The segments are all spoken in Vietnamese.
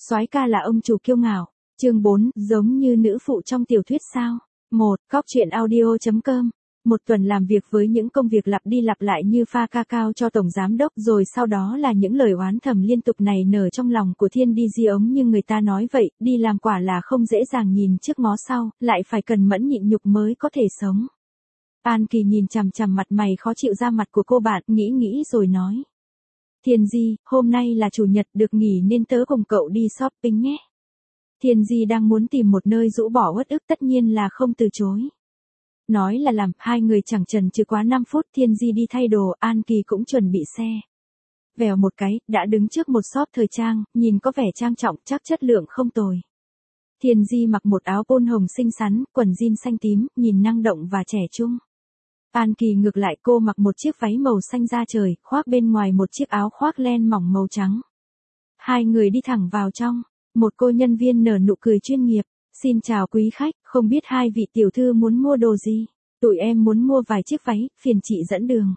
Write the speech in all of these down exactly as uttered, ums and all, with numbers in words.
Soái ca là ông chủ kiêu ngạo. Chương bốn, giống như nữ phụ trong tiểu thuyết sao? một. Góc truyện audio chấm com. Một tuần làm việc với những công việc lặp đi lặp lại như pha ca cao cho tổng giám đốc, rồi sau đó là những lời oán thầm liên tục này nở trong lòng của Thiên Đi Di ống như người ta nói vậy, đi làm quả là không dễ dàng nhìn trước ngó sau, lại phải cần mẫn nhịn nhục mới có thể sống. An Kỳ nhìn chằm chằm mặt mày khó chịu ra mặt của cô bạn, nghĩ nghĩ rồi nói. Thiên Di, hôm nay là chủ nhật được nghỉ nên tớ cùng cậu đi shopping nhé. Thiên Di đang muốn tìm một nơi rũ bỏ uất ức tất nhiên là không từ chối. Nói là làm, hai người chẳng chần chừ quá năm phút, Thiên Di đi thay đồ, An Kỳ cũng chuẩn bị xe. Vèo một cái, đã đứng trước một shop thời trang, nhìn có vẻ trang trọng, chắc chất lượng không tồi. Thiên Di mặc một áo pôn hồng xinh xắn, quần jean xanh tím, nhìn năng động và trẻ trung. An Kỳ ngược lại, cô mặc một chiếc váy màu xanh da trời, khoác bên ngoài một chiếc áo khoác len mỏng màu trắng. Hai người đi thẳng vào trong, một cô nhân viên nở nụ cười chuyên nghiệp. Xin chào quý khách, không biết hai vị tiểu thư muốn mua đồ gì? Tụi em muốn mua vài chiếc váy, phiền chị dẫn đường.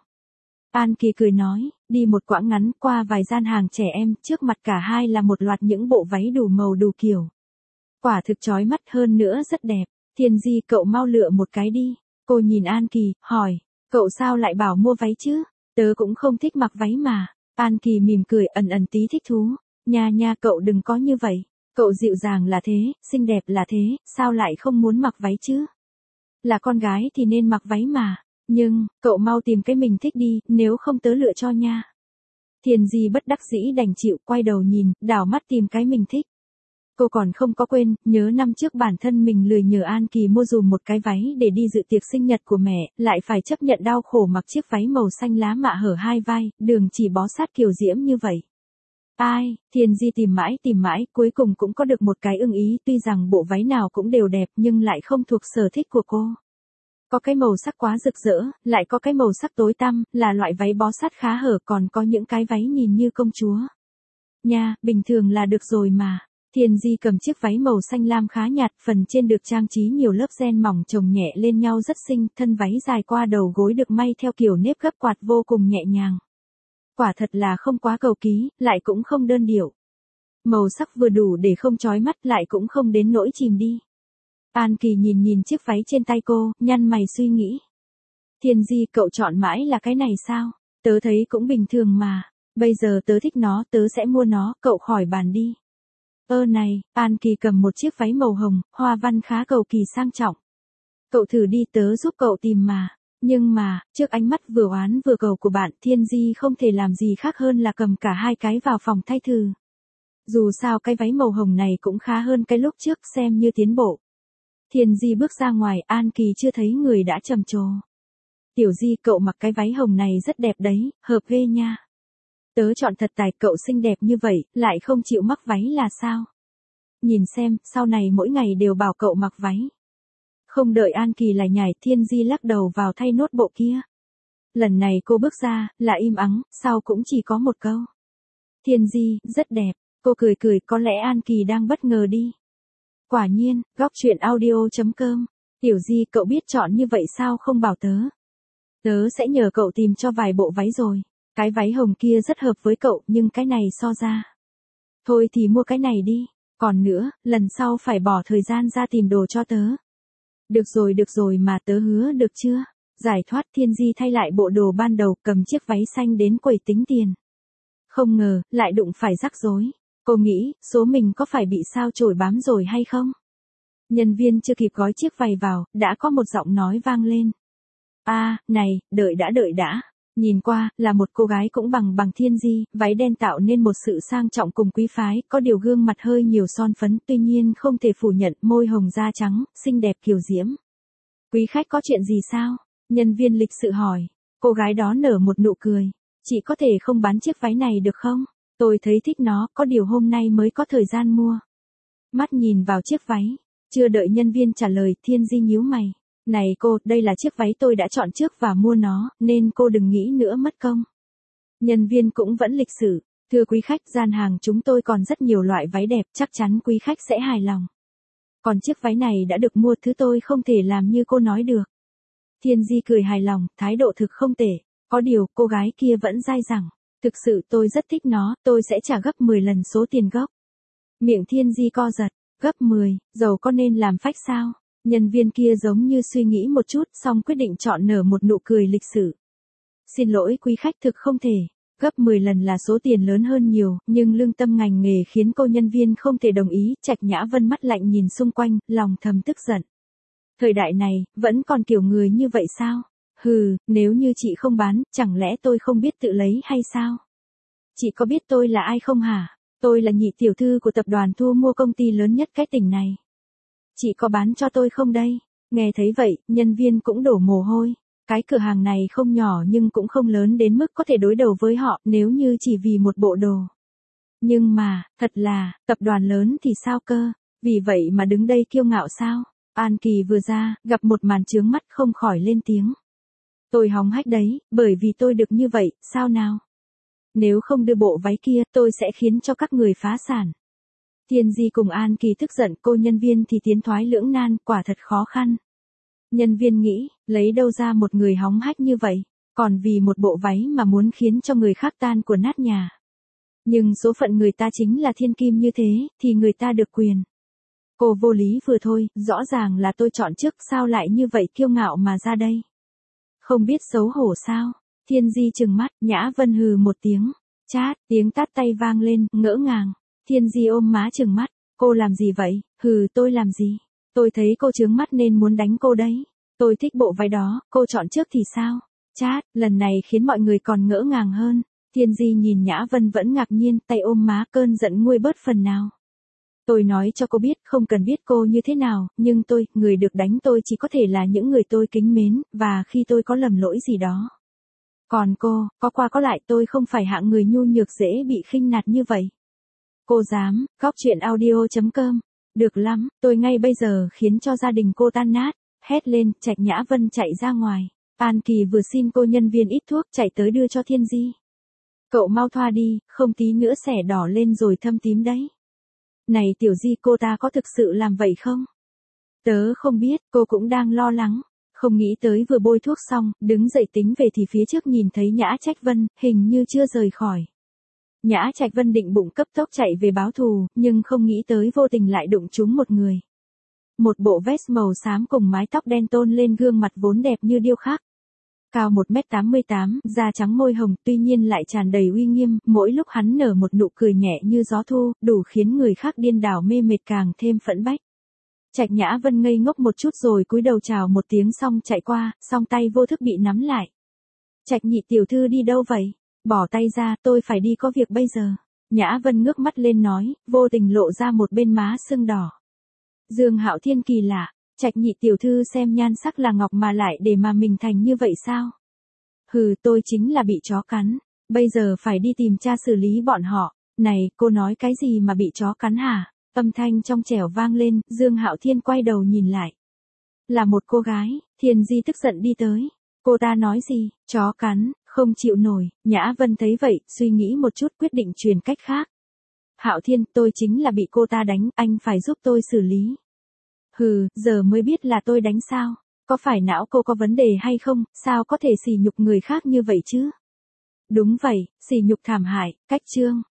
An Kỳ cười nói, đi một quãng ngắn qua vài gian hàng trẻ em, trước mặt cả hai là một loạt những bộ váy đủ màu đủ kiểu. Quả thực chói mắt, hơn nữa rất đẹp. Thiên Di, cậu mau lựa một cái đi. Cô nhìn An Kỳ, hỏi, cậu sao lại bảo mua váy chứ? Tớ cũng không thích mặc váy mà. An Kỳ mỉm cười, ẩn ẩn tí thích thú. Nha nha, cậu đừng có như vậy. Cậu dịu dàng là thế, xinh đẹp là thế, sao lại không muốn mặc váy chứ? Là con gái thì nên mặc váy mà. Nhưng, cậu mau tìm cái mình thích đi, nếu không tớ lựa cho nha. Thiên Di bất đắc dĩ đành chịu, quay đầu nhìn, đảo mắt tìm cái mình thích. Cô còn không có quên, nhớ năm trước bản thân mình lười nhờ An Kỳ mua dùm một cái váy để đi dự tiệc sinh nhật của mẹ, lại phải chấp nhận đau khổ mặc chiếc váy màu xanh lá mạ hở hai vai, đường chỉ bó sát kiều diễm như vậy. Ai, Thiên Di tìm mãi tìm mãi, cuối cùng cũng có được một cái ưng ý, tuy rằng bộ váy nào cũng đều đẹp nhưng lại không thuộc sở thích của cô. Có cái màu sắc quá rực rỡ, lại có cái màu sắc tối tăm, là loại váy bó sát khá hở, còn có những cái váy nhìn như công chúa. Nha, bình thường là được rồi mà. Thiên Di cầm chiếc váy màu xanh lam khá nhạt, phần trên được trang trí nhiều lớp ren mỏng chồng nhẹ lên nhau rất xinh, thân váy dài qua đầu gối được may theo kiểu nếp gấp quạt vô cùng nhẹ nhàng. Quả thật là không quá cầu kỳ, lại cũng không đơn điệu. Màu sắc vừa đủ để không chói mắt, lại cũng không đến nỗi chìm đi. An Kỳ nhìn nhìn chiếc váy trên tay cô, nhăn mày suy nghĩ. Thiên Di, cậu chọn mãi là cái này sao? Tớ thấy cũng bình thường mà. Bây giờ tớ thích nó, tớ sẽ mua nó, cậu khỏi bàn đi. Ơ này, An Kỳ cầm một chiếc váy màu hồng, hoa văn khá cầu kỳ sang trọng. Cậu thử đi, tớ giúp cậu tìm mà. Nhưng mà, trước ánh mắt vừa oán vừa cầu của bạn, Thiên Di không thể làm gì khác hơn là cầm cả hai cái vào phòng thay thử. Dù sao cái váy màu hồng này cũng khá hơn cái lúc trước, xem như tiến bộ. Thiên Di bước ra ngoài, An Kỳ chưa thấy người đã trầm trồ. Tiểu Di, cậu mặc cái váy hồng này rất đẹp đấy, hợp ghê nha. Tớ chọn thật tài, cậu xinh đẹp như vậy, lại không chịu mắc váy là sao? Nhìn xem, sau này mỗi ngày đều bảo cậu mặc váy. Không đợi An Kỳ lại nhảy, Thiên Di lắc đầu vào thay nốt bộ kia. Lần này cô bước ra, là im ắng, sau cũng chỉ có một câu. Thiên Di, rất đẹp. Cô cười cười, có lẽ An Kỳ đang bất ngờ đi. Quả nhiên, góc truyện audio chấm com. Tiểu Di, cậu biết chọn như vậy sao không bảo tớ? Tớ sẽ nhờ cậu tìm cho vài bộ váy rồi. Cái váy hồng kia rất hợp với cậu, nhưng cái này so ra. Thôi thì mua cái này đi. Còn nữa, lần sau phải bỏ thời gian ra tìm đồ cho tớ. Được rồi được rồi mà, tớ hứa được chưa? Giải thoát, Thiên Di thay lại bộ đồ ban đầu, cầm chiếc váy xanh đến quầy tính tiền. Không ngờ, lại đụng phải rắc rối. Cô nghĩ, số mình có phải bị sao chổi bám rồi hay không? Nhân viên chưa kịp gói chiếc váy vào, đã có một giọng nói vang lên. A, à, này, đợi đã đợi đã. Nhìn qua, là một cô gái cũng bằng bằng Thiên Di, váy đen tạo nên một sự sang trọng cùng quý phái, có điều gương mặt hơi nhiều son phấn, tuy nhiên không thể phủ nhận, môi hồng da trắng, xinh đẹp kiều diễm. Quý khách có chuyện gì sao? Nhân viên lịch sự hỏi. Cô gái đó nở một nụ cười. Chị có thể không bán chiếc váy này được không? Tôi thấy thích nó, có điều hôm nay mới có thời gian mua. Mắt nhìn vào chiếc váy. Chưa đợi nhân viên trả lời, Thiên Di nhíu mày. Này cô, đây là chiếc váy tôi đã chọn trước và mua nó, nên cô đừng nghĩ nữa mất công. Nhân viên cũng vẫn lịch sự. Thưa quý khách, gian hàng chúng tôi còn rất nhiều loại váy đẹp, chắc chắn quý khách sẽ hài lòng. Còn chiếc váy này đã được mua, thứ tôi không thể làm như cô nói được. Thiên Di cười hài lòng, thái độ thực không tệ. Có điều, cô gái kia vẫn dai dẳng. Thực sự tôi rất thích nó, tôi sẽ trả gấp mười lần số tiền gốc. Miệng Thiên Di co giật, gấp mười, giàu có nên làm phách sao? Nhân viên kia giống như suy nghĩ một chút xong quyết định chọn nở một nụ cười lịch sự. Xin lỗi quý khách thực không thể. Gấp mười lần là số tiền lớn hơn nhiều, nhưng lương tâm ngành nghề khiến cô nhân viên không thể đồng ý. Trạch Nhã Vân mắt lạnh nhìn xung quanh, lòng thầm tức giận. Thời đại này, vẫn còn kiểu người như vậy sao? Hừ, nếu như chị không bán, chẳng lẽ tôi không biết tự lấy hay sao? Chị có biết tôi là ai không hả? Tôi là nhị tiểu thư của tập đoàn thu mua công ty lớn nhất cái tỉnh này. Chị có bán cho tôi không đây? Nghe thấy vậy, nhân viên cũng đổ mồ hôi. Cái cửa hàng này không nhỏ nhưng cũng không lớn đến mức có thể đối đầu với họ nếu như chỉ vì một bộ đồ. Nhưng mà, thật là, tập đoàn lớn thì sao cơ? Vì vậy mà đứng đây kiêu ngạo sao? An Kỳ vừa ra, gặp một màn chướng mắt không khỏi lên tiếng. Tôi hóng hách đấy, bởi vì tôi được như vậy, sao nào? Nếu không đưa bộ váy kia, tôi sẽ khiến cho các người phá sản. Thiên Di cùng An Kỳ tức giận, cô nhân viên thì tiến thoái lưỡng nan, quả thật khó khăn. Nhân viên nghĩ, lấy đâu ra một người hóng hách như vậy, còn vì một bộ váy mà muốn khiến cho người khác tan của nát nhà. Nhưng số phận người ta chính là thiên kim như thế, thì người ta được quyền. Cô vô lý vừa thôi, rõ ràng là tôi chọn trước, sao lại như vậy kiêu ngạo mà ra đây? Không biết xấu hổ sao? Thiên Di trừng mắt, Nhã Vân hừ một tiếng. Chát, tiếng tát tay vang lên, ngỡ ngàng. Thiên Di ôm má trừng mắt, cô làm gì vậy? Hừ, tôi làm gì? Tôi thấy cô trướng mắt nên muốn đánh cô đấy. Tôi thích bộ váy đó, cô chọn trước thì sao? Chát, lần này khiến mọi người còn ngỡ ngàng hơn. Thiên Di nhìn Nhã Vân vẫn ngạc nhiên, tay ôm má, cơn giận nguôi bớt phần nào. Tôi nói cho cô biết, không cần biết cô như thế nào, nhưng tôi, người được đánh tôi chỉ có thể là những người tôi kính mến, và khi tôi có lầm lỗi gì đó. Còn cô, có qua có lại, tôi không phải hạng người nhu nhược dễ bị khinh nạt như vậy. Cô dám, cóc truyện audio chấm com. Được lắm, tôi ngay bây giờ khiến cho gia đình cô tan nát. Hét lên, Trạch Nhã Vân chạy ra ngoài. An Kỳ vừa xin cô nhân viên ít thuốc chạy tới đưa cho Thiên Di. Cậu mau thoa đi, không tí nữa xẻ đỏ lên rồi thâm tím đấy. Này tiểu Di, cô ta có thực sự làm vậy không? Tớ không biết, cô cũng đang lo lắng. Không nghĩ tới vừa bôi thuốc xong, đứng dậy tính về thì phía trước nhìn thấy Nhã Trạch Vân, hình như chưa rời khỏi. Nhã Trạch Vân định bụng cấp tốc chạy về báo thù, nhưng không nghĩ tới vô tình lại đụng trúng một người. Một bộ vest màu xám cùng mái tóc đen tôn lên gương mặt vốn đẹp như điêu khắc. Cao một mét tám mươi tám, da trắng môi hồng, tuy nhiên lại tràn đầy uy nghiêm, mỗi lúc hắn nở một nụ cười nhẹ như gió thu, đủ khiến người khác điên đảo mê mệt càng thêm phẫn bách. Trạch Nhã Vân ngây ngốc một chút rồi cúi đầu chào một tiếng xong chạy qua, song tay vô thức bị nắm lại. Trạch nhị tiểu thư đi đâu vậy? Bỏ tay ra, tôi phải đi có việc bây giờ. Nhã Vân ngước mắt lên nói, vô tình lộ ra một bên má sưng đỏ. Dương Hạo Thiên kỳ lạ, Trạch nhị tiểu thư xem nhan sắc là ngọc mà lại để mà mình thành như vậy sao? Hừ, tôi chính là bị chó cắn, bây giờ phải đi tìm cha xử lý bọn họ. Này, cô nói cái gì mà bị chó cắn hả? Âm thanh trong trẻo vang lên, Dương Hạo Thiên quay đầu nhìn lại. Là một cô gái, Thiên Di tức giận đi tới. Cô ta nói gì? Chó cắn, không chịu nổi. Nhã Vân thấy vậy, suy nghĩ một chút quyết định truyền cách khác. Hạo Thiên, tôi chính là bị cô ta đánh, anh phải giúp tôi xử lý. Hừ, giờ mới biết là tôi đánh sao? Có phải não cô có vấn đề hay không, sao có thể sỉ nhục người khác như vậy chứ? Đúng vậy, sỉ nhục thảm hại, cách chương.